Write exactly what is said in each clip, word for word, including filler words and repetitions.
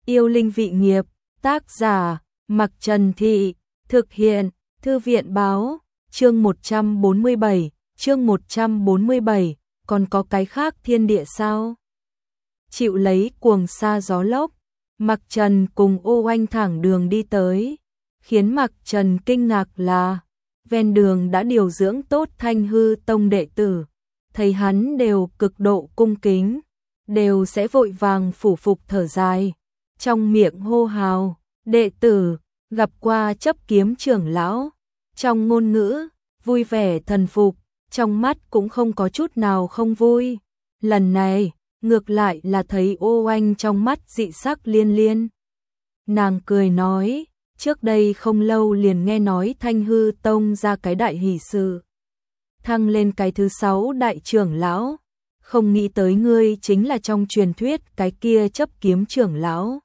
Yêu linh vị nghiệp, tác giả, Mặc Trần Thị, thực hiện, Thư viện báo, chương một trăm bốn mươi bảy, chương một trăm bốn mươi bảy, còn có cái khác thiên địa sao? Chịu lấy cuồng sa gió lốc, Mặc Trần cùng Ô Oanh thẳng đường đi tới, khiến Mặc Trần kinh ngạc là, ven đường đã điều dưỡng tốt Thanh Hư Tông đệ tử, thấy hắn đều cực độ cung kính, đều sẽ vội vàng phủ phục thở dài, trong miệng hô hào, đệ tử, gặp qua chấp kiếm trưởng lão, trong ngôn ngữ, vui vẻ thần phục, trong mắt cũng không có chút nào không vui, lần này, ngược lại là thấy Ô Oanh trong mắt dị sắc liên liên. Nàng cười nói, trước đây không lâu liền nghe nói Thanh Hư Tông ra cái đại hỷ sự, thăng lên cái thứ sáu đại trưởng lão, không nghĩ tới ngươi chính là trong truyền thuyết cái kia chấp kiếm trưởng lão.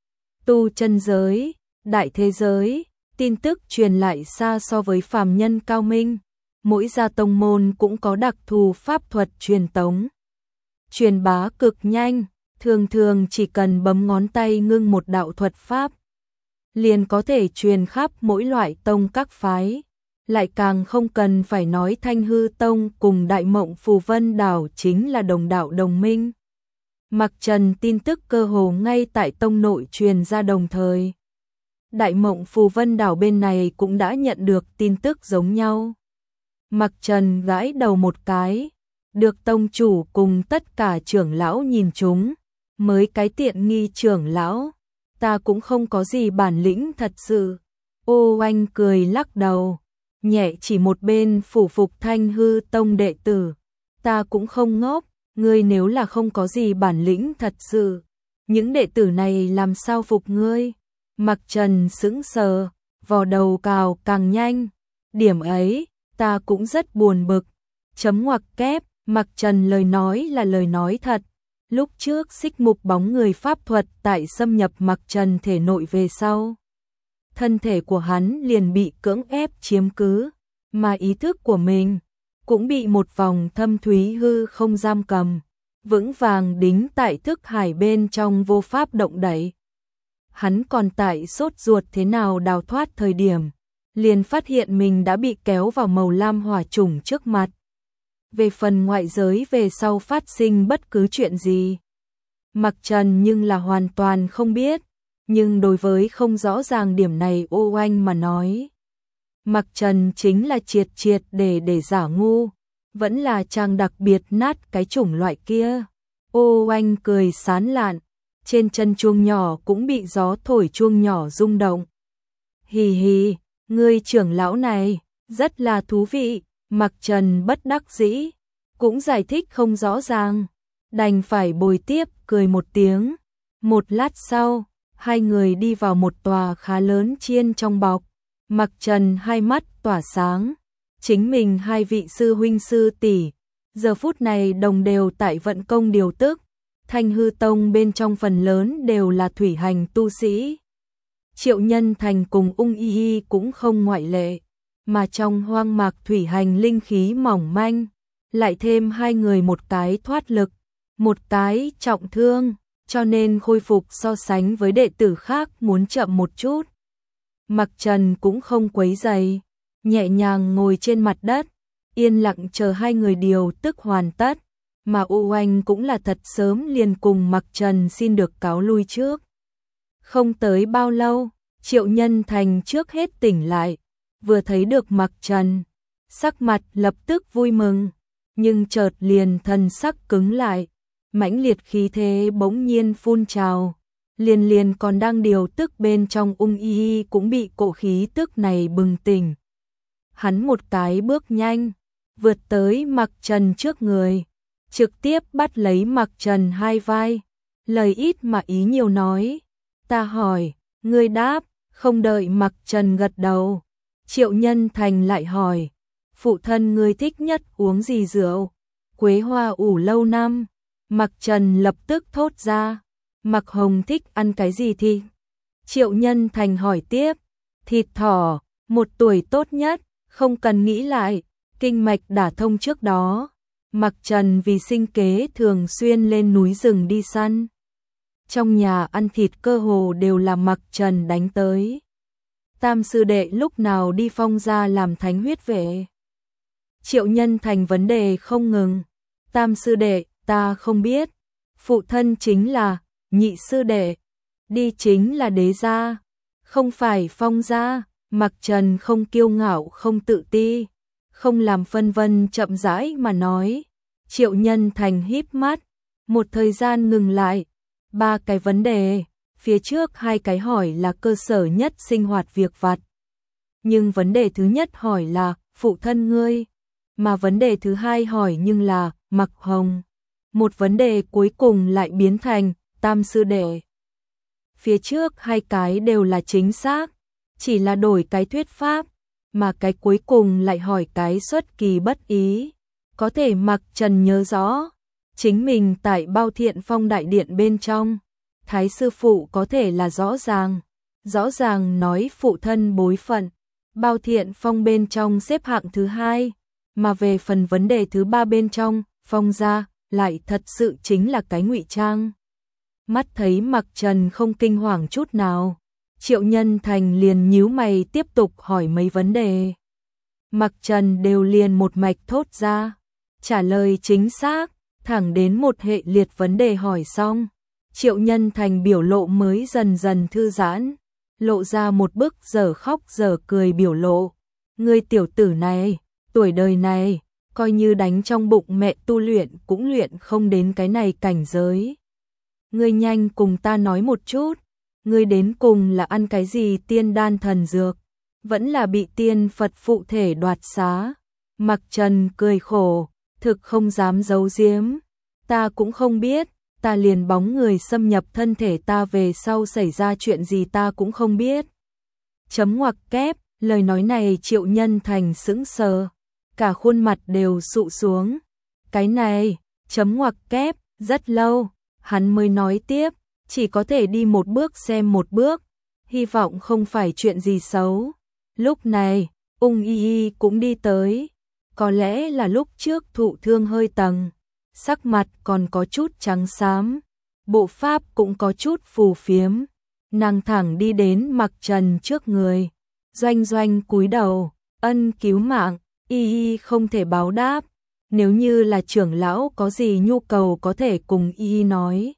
Tu chân giới, đại thế giới, tin tức truyền lại xa so với phàm nhân cao minh, mỗi gia tông môn cũng có đặc thù pháp thuật truyền tống. Truyền bá cực nhanh, thường thường chỉ cần bấm ngón tay ngưng một đạo thuật pháp, liền có thể truyền khắp mỗi loại tông các phái, lại càng không cần phải nói Thanh Hư Tông cùng Đại Mộng Phù Vân Đảo chính là đồng đạo đồng minh. Mặc Trần tin tức cơ hồ ngay tại tông nội truyền ra đồng thời. Đại Mộng Phù Vân Đảo bên này cũng đã nhận được tin tức giống nhau. Mặc Trần gãi đầu một cái, được tông chủ cùng tất cả trưởng lão nhìn chúng, mới cái tiện nghi trưởng lão, ta cũng không có gì bản lĩnh thật sự. Ô Oanh cười lắc đầu, nhẹ chỉ một bên phủ phục Thanh Hư Tông đệ tử, ta cũng không ngốc, ngươi nếu là không có gì bản lĩnh thật sự, những đệ tử này làm sao phục ngươi? Mặc Trần sững sờ, vò đầu cào càng nhanh, điểm ấy, ta cũng rất buồn bực, chấm ngoặc kép, Mặc Trần lời nói là lời nói thật, lúc trước xích mục bóng người pháp thuật tại xâm nhập Mặc Trần thể nội về sau. Thân thể của hắn liền bị cưỡng ép chiếm cứ, mà ý thức của mình cũng bị một vòng thâm thúy hư không giam cầm, vững vàng đính tại thức hải bên trong vô pháp động đậy. Hắn còn tại sốt ruột thế nào đào thoát thời điểm, liền phát hiện mình đã bị kéo vào màu lam hỏa chủng trước mặt. Về phần ngoại giới về sau phát sinh bất cứ chuyện gì, Mặc Trần nhưng là hoàn toàn không biết, nhưng đối với không rõ ràng điểm này Ô Oanh mà nói, Mặc Trần chính là triệt triệt để để giả ngu, vẫn là chàng đặc biệt nát cái chủng loại kia. Ô Oanh cười sán lạn, trên chân chuông nhỏ cũng bị gió thổi chuông nhỏ rung động. Hì hì, ngươi trưởng lão này, rất là thú vị. Mặc Trần bất đắc dĩ, cũng giải thích không rõ ràng, đành phải bồi tiếp cười một tiếng. Một lát sau, hai người đi vào một tòa khá lớn chiên trong bọc, Mặc Trần hai mắt tỏa sáng, chính mình hai vị sư huynh sư tỷ giờ phút này đồng đều tại vận công điều tức, Thanh Hư Tông bên trong phần lớn đều là thủy hành tu sĩ. Triệu Nhân Thành cùng Ung Y Y cũng không ngoại lệ, mà trong hoang mạc thủy hành linh khí mỏng manh, lại thêm hai người một cái thoát lực, một cái trọng thương, cho nên khôi phục so sánh với đệ tử khác muốn chậm một chút. Mặc Trần cũng không quấy rầy, nhẹ nhàng ngồi trên mặt đất, yên lặng chờ hai người điều tức hoàn tất, mà Ô Oanh cũng là thật sớm liền cùng Mặc Trần xin được cáo lui trước. Không tới bao lâu, Triệu Nhân Thành trước hết tỉnh lại, vừa thấy được Mặc Trần, sắc mặt lập tức vui mừng, nhưng chợt liền thần sắc cứng lại, mãnh liệt khí thế bỗng nhiên phun trào, liền liền còn đang điều tức bên trong Ung Y Y cũng bị cỗ khí tức này bừng tỉnh. Hắn một cái bước nhanh, vượt tới Mặc Trần trước người, trực tiếp bắt lấy Mặc Trần hai vai, lời ít mà ý nhiều nói, ta hỏi, ngươi đáp, không đợi Mặc Trần gật đầu. Triệu Nhân Thành lại hỏi, phụ thân ngươi thích nhất uống gì rượu? Quế hoa ủ lâu năm. Mặc Trần lập tức thốt ra, Mặc Hồng thích ăn cái gì thì? Triệu Nhân Thành hỏi tiếp, thịt thỏ, một tuổi tốt nhất, không cần nghĩ lại, kinh mạch đả thông trước đó. Mặc Trần vì sinh kế thường xuyên lên núi rừng đi săn. Trong nhà ăn thịt cơ hồ đều là Mặc Trần đánh tới. Tam sư đệ lúc nào đi Phong gia làm thánh huyết vệ? Triệu Nhân Thành vấn đề không ngừng. Tam sư đệ, ta không biết. Phụ thân chính là Nhị sư đệ, đi chính là Đế gia, không phải Phong gia. Mặc Trần không kiêu ngạo không tự ti, không làm phân vân, chậm rãi mà nói. Triệu Nhân Thành híp mắt, một thời gian ngừng lại. Ba cái vấn đề, phía trước hai cái hỏi là cơ sở nhất sinh hoạt việc vặt. Nhưng vấn đề thứ nhất hỏi là phụ thân ngươi, mà vấn đề thứ hai hỏi nhưng là Mặc Hồng. Một vấn đề cuối cùng lại biến thành tam sư đệ. Phía trước hai cái đều là chính xác, chỉ là đổi cái thuyết pháp, mà cái cuối cùng lại hỏi cái xuất kỳ bất ý. Có thể Mặc Trần nhớ rõ, chính mình tại Bao Thiện Phong đại điện bên trong, Thái sư phụ có thể là rõ ràng, rõ ràng nói phụ thân bối phận, Bao Thiện Phong bên trong xếp hạng thứ hai, mà về phần vấn đề thứ ba bên trong, Phong gia lại thật sự chính là cái ngụy trang. Mắt thấy Mặc Trần không kinh hoàng chút nào, Triệu Nhân Thành liền nhíu mày tiếp tục hỏi mấy vấn đề. Mặc Trần đều liền một mạch thốt ra, trả lời chính xác, thẳng đến một hệ liệt vấn đề hỏi xong. Triệu Nhân Thành biểu lộ mới dần dần thư giãn, lộ ra một bức dở khóc dở cười biểu lộ. Ngươi tiểu tử này, tuổi đời này, coi như đánh trong bụng mẹ tu luyện cũng luyện không đến cái này cảnh giới. Ngươi nhanh cùng ta nói một chút, ngươi đến cùng là ăn cái gì tiên đan thần dược, vẫn là bị tiên Phật phụ thể đoạt xá. Mặc Trần cười khổ, thực không dám giấu giếm. Ta cũng không biết, ta liền bóng người xâm nhập thân thể ta về sau xảy ra chuyện gì ta cũng không biết. Chấm ngoặc kép, lời nói này Triệu Nhân Thành sững sờ, cả khuôn mặt đều sụ xuống. Cái này, chấm ngoặc kép, rất lâu, hắn mới nói tiếp, chỉ có thể đi một bước xem một bước, hy vọng không phải chuyện gì xấu. Lúc này, Ung Y Y cũng đi tới, có lẽ là lúc trước thụ thương hơi tầng, sắc mặt còn có chút trắng xám, bộ pháp cũng có chút phù phiếm. Nàng thẳng đi đến Mặc Trần trước người, doanh doanh cúi đầu, ân cứu mạng, Y Y không thể báo đáp, nếu như là trưởng lão có gì nhu cầu có thể cùng Y Y nói.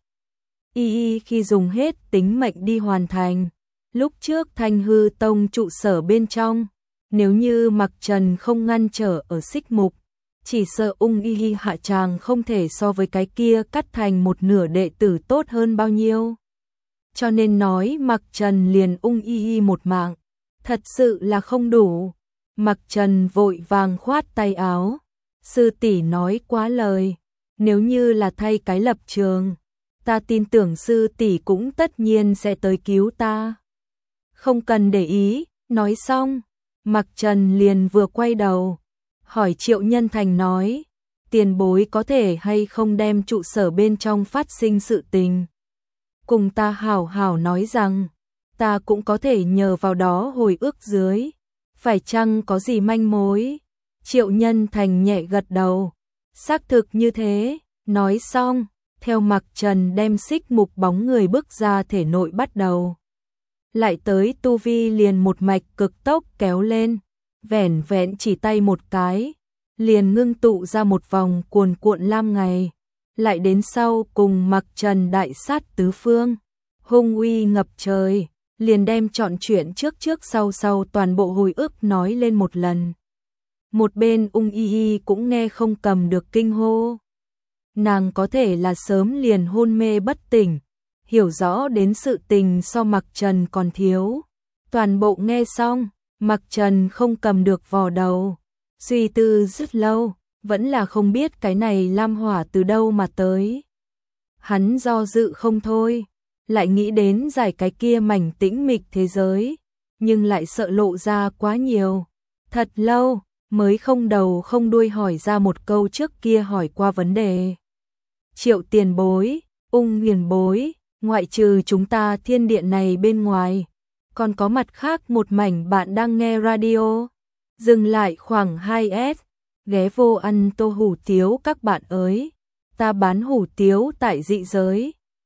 Y Y khi dùng hết tính mệnh đi hoàn thành. Lúc trước Thanh Hư Tông trụ sở bên trong, nếu như Mặc Trần không ngăn trở ở xích mục, chỉ sợ Ung Y Y hạ tràng không thể so với cái kia cắt thành một nửa đệ tử tốt hơn bao nhiêu. Cho nên nói Mặc Trần liền Ung Y Y một mạng, thật sự là không đủ. Mặc Trần vội vàng khoát tay áo, sư tỷ nói quá lời, nếu như là thay cái lập trường, ta tin tưởng sư tỷ cũng tất nhiên sẽ tới cứu ta. Không cần để ý, nói xong, Mặc Trần liền vừa quay đầu, hỏi Triệu Nhân Thành nói, tiền bối có thể hay không đem trụ sở bên trong phát sinh sự tình cùng ta hảo hảo nói rằng, ta cũng có thể nhờ vào đó hồi ức dưới, phải chăng có gì manh mối. Triệu Nhân Thành nhẹ gật đầu, xác thực như thế. Nói xong, theo Mặc Trần đem xích mục bóng người bước ra thể nội bắt đầu. Lại tới tu vi liền một mạch cực tốc kéo lên, vẻn vẹn chỉ tay một cái, liền ngưng tụ ra một vòng cuồn cuộn lam ngày. Lại đến sau cùng Mặc Trần đại sát tứ phương, hung uy ngập trời, liền đem trọn chuyện trước trước sau sau toàn bộ hồi ức nói lên một lần. Một bên Ung Y Y cũng nghe không cầm được kinh hô. Nàng có thể là sớm liền hôn mê bất tỉnh, hiểu rõ đến sự tình so Mặc Trần còn thiếu. Toàn bộ nghe xong, Mặc Trần không cầm được vò đầu, suy tư rất lâu, vẫn là không biết cái này lam hỏa từ đâu mà tới. Hắn do dự không thôi, lại nghĩ đến giải cái kia mảnh tĩnh mịch thế giới, nhưng lại sợ lộ ra quá nhiều. Thật lâu, mới không đầu không đuôi hỏi ra một câu trước kia hỏi qua vấn đề. Triệu tiền bối, Ung Huyền bối, ngoại trừ chúng ta thiên điện này bên ngoài, còn có mặt khác một mảnh bạn đang nghe radio. Dừng lại khoảng hai S, ghé vô ăn tô hủ tiếu các bạn ơi. Ta bán hủ tiếu tại dị giới,